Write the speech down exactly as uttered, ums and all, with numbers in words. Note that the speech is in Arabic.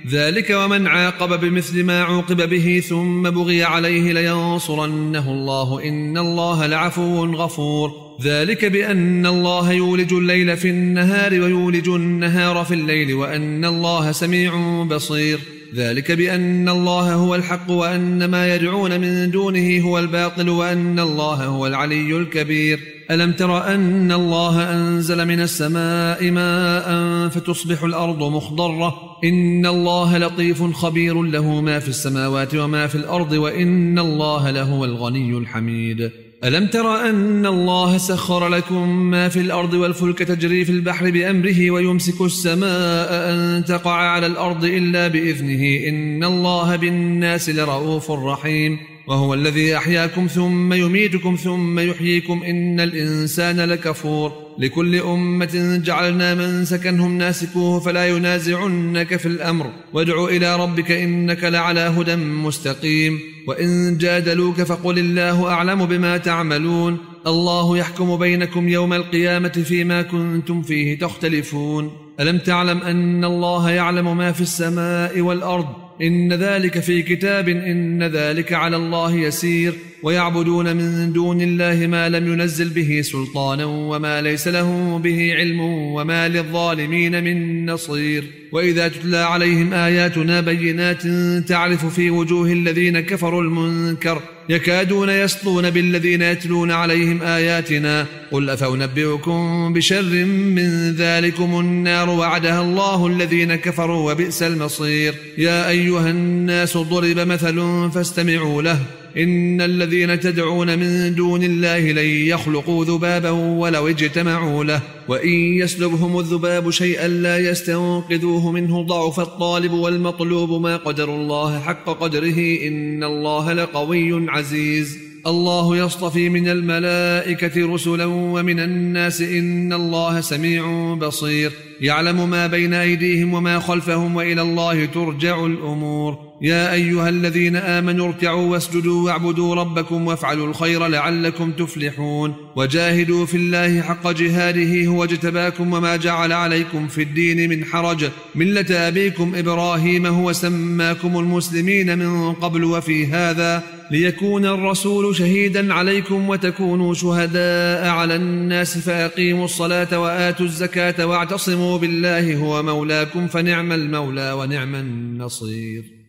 ذلك ومن عاقب بمثل ما عوقب به ثم بغي عليه لينصرنه الله إن الله لعفو غفور. ذلك بأن الله يولج الليل في النهار ويولج النهار في الليل وأن الله سميع بصير. ذلك بأن الله هو الحق وأن ما يدعون من دونه هو الباطل وأن الله هو العلي الكبير. ألم تر أن الله أنزل من السماء ماء فتصبح الأرض مخضرة إن الله لطيف خبير له ما في السماوات وما في الأرض وإن الله لهو الغني الحميد. ألم تر أن الله سخر لكم ما في الأرض والفلك تجري في البحر بأمره ويمسك السماء أن تقع على الأرض إلا بإذنه إن الله بالناس لرؤوف رحيم. وهو الذي أحياكم ثم يميتكم ثم يحييكم إن الإنسان لكفور. لكل أمة جعلنا منسكنهم ناسكوه فلا ينازعنك في الأمر وادع إلى ربك إنك لعلى هدى مستقيم. وإن جادلوك فقل الله أعلم بما تعملون الله يحكم بينكم يوم القيامة فيما كنتم فيه تختلفون. ألم تعلم أن الله يعلم ما في السماء والأرض إن ذلك في كتاب إن ذلك على الله يسير. ويعبدون من دون الله ما لم ينزل به سلطانا وما ليس له به علم وما للظالمين من نصير. وإذا تتلى عليهم آياتنا بينات تعرف في وجوه الذين كفروا المنكر يكادون يسطون بالذين يتلون عليهم آياتنا قل أفأنبئكم بشر من ذلكم النار وعدها الله الذين كفروا وبئس المصير. يا أيها الناس ضرب مثل فاستمعوا له إن الذين تدعون من دون الله لن يخلقوا ذبابا ولو اجتمعوا له وإن يسلبهم الذباب شيئا لا يستنقذوه منه ضعف الطالب والمطلوب ما قدر الله حق قدره إن الله لقوي عزيز. الله يصطفي من الملائكة رسلا ومن الناس إن الله سميع بصير. يعلم ما بين أيديهم وما خلفهم وإلى الله ترجع الأمور. يا أيها الذين آمنوا اركعوا واسجدوا واعبدوا ربكم وافعلوا الخير لعلكم تفلحون. وجاهدوا في الله حق جهاده هو اجتباكم وما جعل عليكم في الدين من حرج ملة أبيكم إبراهيم هو سماكم المسلمين من قبل وفي هذا ليكون الرسول شهيدا عليكم وتكونوا شهداء على الناس فأقيموا الصلاة وآتوا الزكاة واعتصموا بالله هو مولاكم فنعم المولى ونعم النصير.